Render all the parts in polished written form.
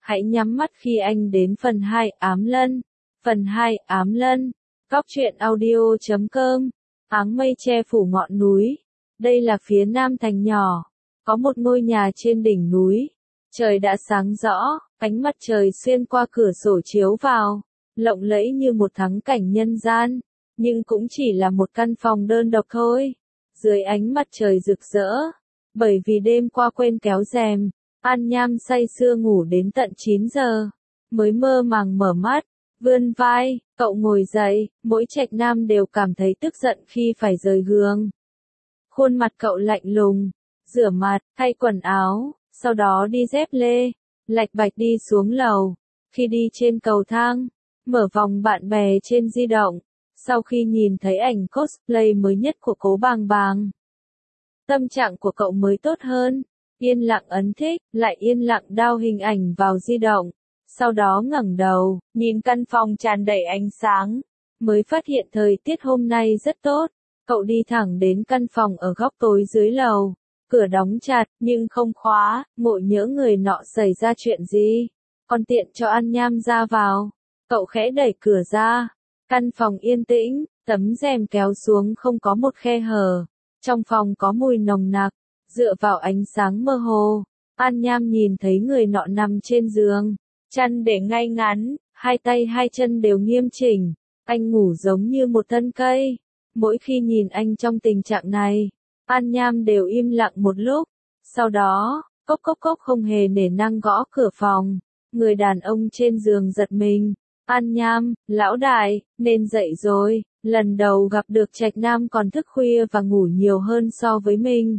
Hãy nhắm mắt khi anh đến phần 2 ám lân. Phần 2 ám lân. Góc truyện audio.com. Áng mây che phủ ngọn núi. Đây là phía nam thành nhỏ. Có một ngôi nhà trên đỉnh núi. Trời đã sáng rõ, ánh mặt trời xuyên qua cửa sổ chiếu vào, lộng lẫy như một thắng cảnh nhân gian, nhưng cũng chỉ là một căn phòng đơn độc thôi. Dưới ánh mặt trời rực rỡ, bởi vì đêm qua quên kéo rèm, An Nham say sưa ngủ đến tận 9 giờ, mới mơ màng mở mắt, vươn vai, cậu ngồi dậy, mỗi trạch nam đều cảm thấy tức giận khi phải rời giường. Khuôn mặt cậu lạnh lùng, rửa mặt, thay quần áo, sau đó đi dép lê, lạch bạch đi xuống lầu. Khi đi trên cầu thang, mở vòng bạn bè trên di động, sau khi nhìn thấy ảnh cosplay mới nhất của Cố Bàng Bàng, tâm trạng của cậu mới tốt hơn, yên lặng ấn thích, lại yên lặng đao hình ảnh vào di động, sau đó ngẩng đầu, nhìn căn phòng tràn đầy ánh sáng, mới phát hiện thời tiết hôm nay rất tốt. Cậu đi thẳng đến căn phòng ở góc tối dưới lầu, cửa đóng chặt, nhưng không khóa, ngộ nhỡ người nọ xảy ra chuyện gì, còn tiện cho An Nham ra vào. Cậu khẽ đẩy cửa ra, căn phòng yên tĩnh, tấm rèm kéo xuống không có một khe hở, trong phòng có mùi nồng nặc, dựa vào ánh sáng mơ hồ, An Nham nhìn thấy người nọ nằm trên giường, chăn để ngay ngắn, hai tay hai chân đều nghiêm chỉnh, anh ngủ giống như một thân cây. Mỗi khi nhìn anh trong tình trạng này, An Nham đều im lặng một lúc, sau đó, cốc cốc cốc không hề nể nang gõ cửa phòng, người đàn ông trên giường giật mình, An Nham, lão đại, nên dậy rồi, lần đầu gặp được trạch nam còn thức khuya và ngủ nhiều hơn so với mình.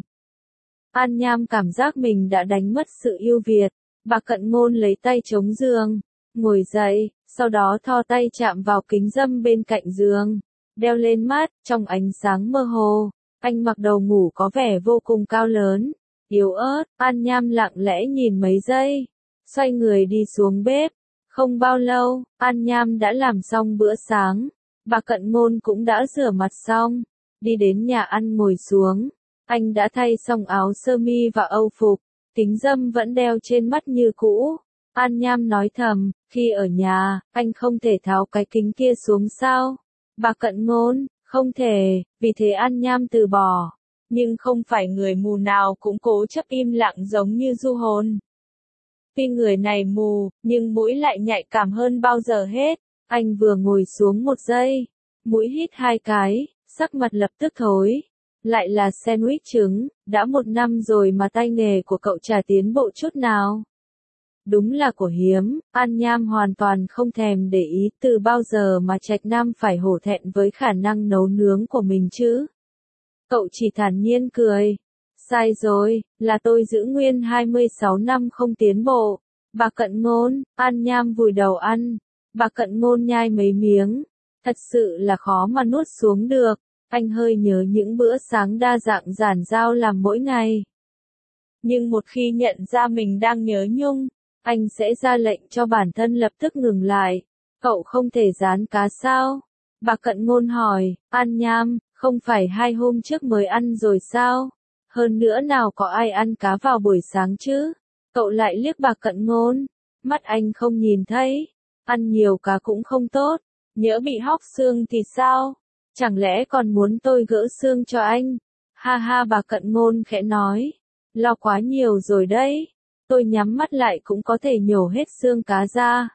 An Nham cảm giác mình đã đánh mất sự ưu việt, bà Cận Ngôn lấy tay chống giường, ngồi dậy, sau đó thò tay chạm vào kính râm bên cạnh giường. Đeo lên mắt, trong ánh sáng mơ hồ, anh mặc đồ ngủ có vẻ vô cùng cao lớn, yếu ớt. An Nham lặng lẽ nhìn mấy giây, xoay người đi xuống bếp. Không bao lâu, An Nham đã làm xong bữa sáng, bà Cận Ngôn cũng đã rửa mặt xong, đi đến nhà ăn ngồi xuống. Anh đã thay xong áo sơ mi và âu phục, kính râm vẫn đeo trên mắt như cũ. An Nham nói thầm, khi ở nhà, anh không thể tháo cái kính kia xuống sao? Bà Cận Ngôn, không thể, vì thế An Nham từ bỏ. Nhưng không phải người mù nào cũng cố chấp im lặng giống như Du Hồn. Tuy người này mù, nhưng mũi lại nhạy cảm hơn bao giờ hết. Anh vừa ngồi xuống một giây, mũi hít hai cái, sắc mặt lập tức thối. Lại là sandwich trứng, đã 1 năm rồi mà tay nghề của cậu chả tiến bộ chút nào. Đúng là của hiếm, An Nham hoàn toàn không thèm để ý từ bao giờ mà trạch nam phải hổ thẹn với khả năng nấu nướng của mình chứ. Cậu chỉ thản nhiên cười. Sai rồi, là tôi giữ nguyên 26 năm không tiến bộ. Bà Cận Ngôn, An Nham vùi đầu ăn. Bà Cận Ngôn nhai mấy miếng. Thật sự là khó mà nuốt xuống được. Anh hơi nhớ những bữa sáng đa dạng giản dao làm mỗi ngày. Nhưng một khi nhận ra mình đang nhớ nhung, anh sẽ ra lệnh cho bản thân lập tức ngừng lại. Cậu không thể rán cá sao? Bà Cận Ngôn hỏi. An Nham, không phải 2 hôm trước mới ăn rồi sao? Hơn nữa nào có ai ăn cá vào buổi sáng chứ? Cậu lại liếc bà Cận Ngôn. Mắt anh không nhìn thấy. Ăn nhiều cá cũng không tốt. Nhỡ bị hóc xương thì sao? Chẳng lẽ còn muốn tôi gỡ xương cho anh? Ha ha, bà Cận Ngôn khẽ nói. Lo quá nhiều rồi đấy. Tôi nhắm mắt lại cũng có thể nhổ hết xương cá ra.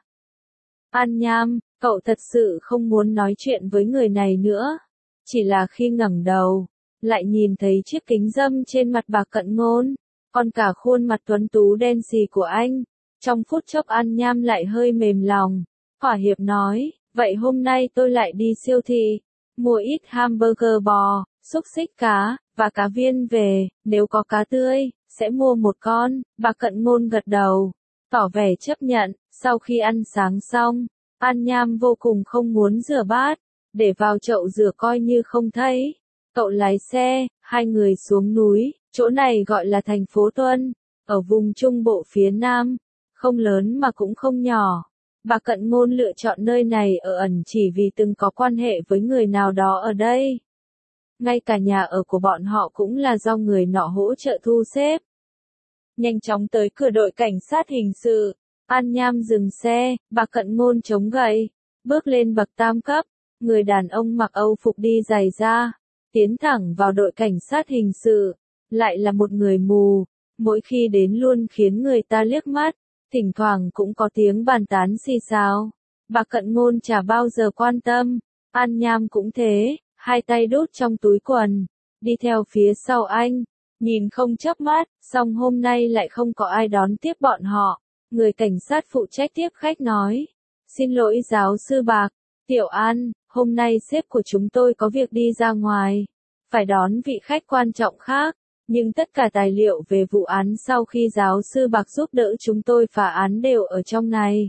An Nham, cậu thật sự không muốn nói chuyện với người này nữa. Chỉ là khi ngẩng đầu, lại nhìn thấy chiếc kính râm trên mặt bà Cận Ngôn, còn cả khuôn mặt tuấn tú đen sì của anh. Trong phút chốc An Nham lại hơi mềm lòng. Thỏa hiệp nói, vậy hôm nay tôi lại đi siêu thị, mua ít hamburger bò, xúc xích cá, và cá viên về, nếu có cá tươi, sẽ mua 1 con. Bà Cận Ngôn gật đầu, tỏ vẻ chấp nhận. Sau khi ăn sáng xong, An Nham vô cùng không muốn rửa bát, để vào chậu rửa coi như không thấy. Cậu lái xe, hai người xuống núi, chỗ này gọi là thành phố Tuân, ở vùng Trung Bộ phía Nam, không lớn mà cũng không nhỏ. Bà Cận Ngôn lựa chọn nơi này ở ẩn chỉ vì từng có quan hệ với người nào đó ở đây. Ngay cả nhà ở của bọn họ cũng là do người nọ hỗ trợ thu xếp. Nhanh chóng tới cửa đội cảnh sát hình sự, An Nham dừng xe, Bạc Cận Ngôn chống gậy, bước lên bậc tam cấp, người đàn ông mặc Âu phục đi giày da, tiến thẳng vào đội cảnh sát hình sự, lại là một người mù, mỗi khi đến luôn khiến người ta liếc mắt, thỉnh thoảng cũng có tiếng bàn tán xì xào. Bạc Cận Ngôn chả bao giờ quan tâm, An Nham cũng thế, hai tay đút trong túi quần, đi theo phía sau anh, nhìn không chớp mắt, song hôm nay lại không có ai đón tiếp bọn họ. Người cảnh sát phụ trách tiếp khách nói, xin lỗi giáo sư Bạc, Tiểu An, hôm nay sếp của chúng tôi có việc đi ra ngoài, phải đón vị khách quan trọng khác, nhưng tất cả tài liệu về vụ án sau khi giáo sư Bạc giúp đỡ chúng tôi phá án đều ở trong này.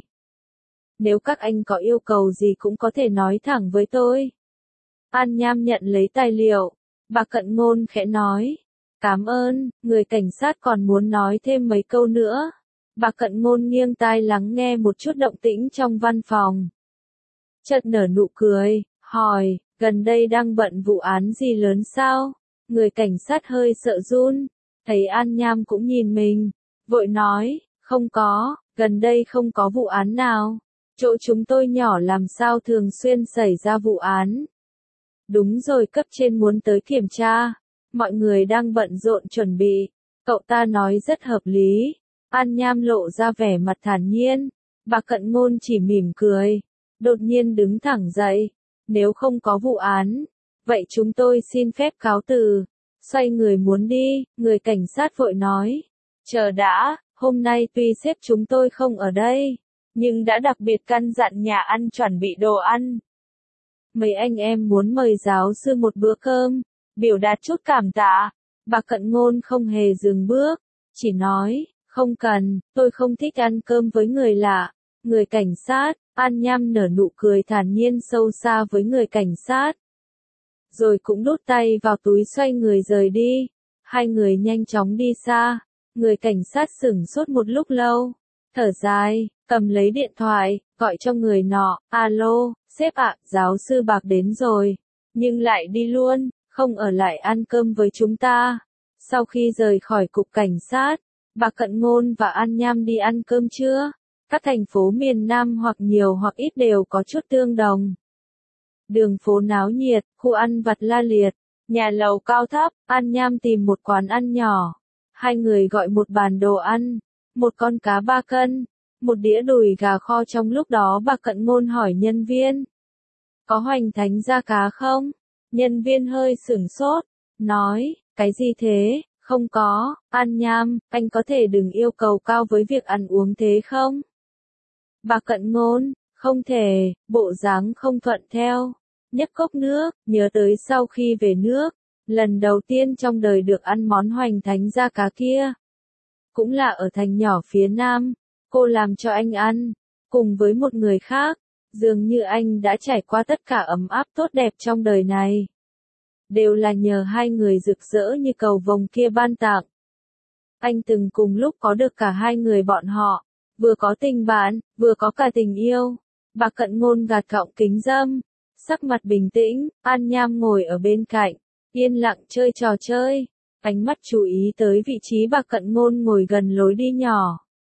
Nếu các anh có yêu cầu gì cũng có thể nói thẳng với tôi. An Nham nhận lấy tài liệu, Bạc Cận Ngôn khẽ nói, cảm ơn, người cảnh sát còn muốn nói thêm mấy câu nữa. Bạc Cận Ngôn nghiêng tai lắng nghe một chút động tĩnh trong văn phòng. Chợt nở nụ cười, hỏi, gần đây đang bận vụ án gì lớn sao? Người cảnh sát hơi sợ run, thấy An Nham cũng nhìn mình, vội nói, không có, gần đây không có vụ án nào. Chỗ chúng tôi nhỏ làm sao thường xuyên xảy ra vụ án. Đúng rồi, cấp trên muốn tới kiểm tra, mọi người đang bận rộn chuẩn bị, cậu ta nói rất hợp lý. An Nham lộ ra vẻ mặt thản nhiên, Bạc Cận Ngôn chỉ mỉm cười, đột nhiên đứng thẳng dậy, nếu không có vụ án, vậy chúng tôi xin phép cáo từ, xoay người muốn đi, người cảnh sát vội nói, chờ đã, hôm nay tuy sếp chúng tôi không ở đây, nhưng đã đặc biệt căn dặn nhà ăn chuẩn bị đồ ăn. Mấy anh em muốn mời giáo sư một bữa cơm, biểu đạt chút cảm tạ. Bạc Cận Ngôn không hề dừng bước, chỉ nói, không cần, tôi không thích ăn cơm với người lạ. Người cảnh sát, An Nham nở nụ cười thản nhiên sâu xa với người cảnh sát. Rồi cũng đút tay vào túi xoay người rời đi. Hai người nhanh chóng đi xa. Người cảnh sát sửng sốt một lúc lâu. Thở dài, cầm lấy điện thoại, gọi cho người nọ, alo, sếp ạ, giáo sư Bạc đến rồi. Nhưng lại đi luôn, không ở lại ăn cơm với chúng ta. Sau khi rời khỏi cục cảnh sát, Bạc Cận Ngôn và An Nham đi ăn cơm trưa. Các thành phố miền Nam hoặc nhiều hoặc ít đều có chút tương đồng. Đường phố náo nhiệt, khu ăn vặt la liệt, nhà lầu cao thấp, An Nham tìm một quán ăn nhỏ. Hai người gọi một bàn đồ ăn, một con cá 3 cân, một đĩa đùi gà kho. Trong lúc đó Bạc Cận Ngôn hỏi nhân viên, có hoành thánh da cá không? Nhân viên hơi sửng sốt, nói, cái gì thế? Không có, An Nham, anh có thể đừng yêu cầu cao với việc ăn uống thế không? Bạc Cận Ngôn, không thể, bộ dáng không thuận theo, nhấp cốc nước, nhớ tới sau khi về nước, lần đầu tiên trong đời được ăn món hoành thánh da cá kia. Cũng là ở thành nhỏ phía Nam, cô làm cho anh ăn, cùng với một người khác, dường như anh đã trải qua tất cả ấm áp tốt đẹp trong đời này. Đều là nhờ hai người rực rỡ như cầu vồng kia ban tặng. Anh từng cùng lúc có được cả hai người bọn họ, vừa có tình bạn, vừa có cả tình yêu. Bạc Cận Ngôn gạt gọng kính râm, sắc mặt bình tĩnh, An Nham ngồi ở bên cạnh, yên lặng chơi trò chơi, ánh mắt chú ý tới vị trí Bạc Cận Ngôn ngồi gần lối đi nhỏ.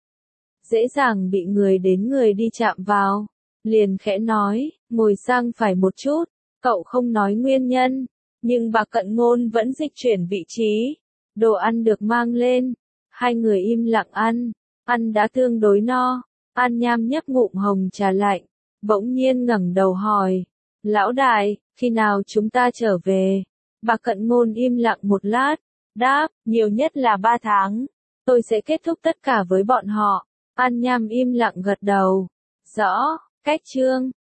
Dễ dàng bị người đến người đi chạm vào, liền khẽ nói, ngồi sang phải một chút, cậu không nói nguyên nhân, nhưng Bạc Cận Ngôn vẫn dịch chuyển vị trí. Đồ ăn được mang lên, hai người im lặng ăn đã tương đối no. An Nham nhấp ngụm hồng trà lạnh, bỗng nhiên ngẩng đầu hỏi, lão đại, khi nào chúng ta trở về? Bạc Cận Ngôn im lặng một lát, đáp, nhiều nhất là 3 tháng, tôi sẽ kết thúc tất cả với bọn họ. An Nham im lặng gật đầu, rõ, cách chương.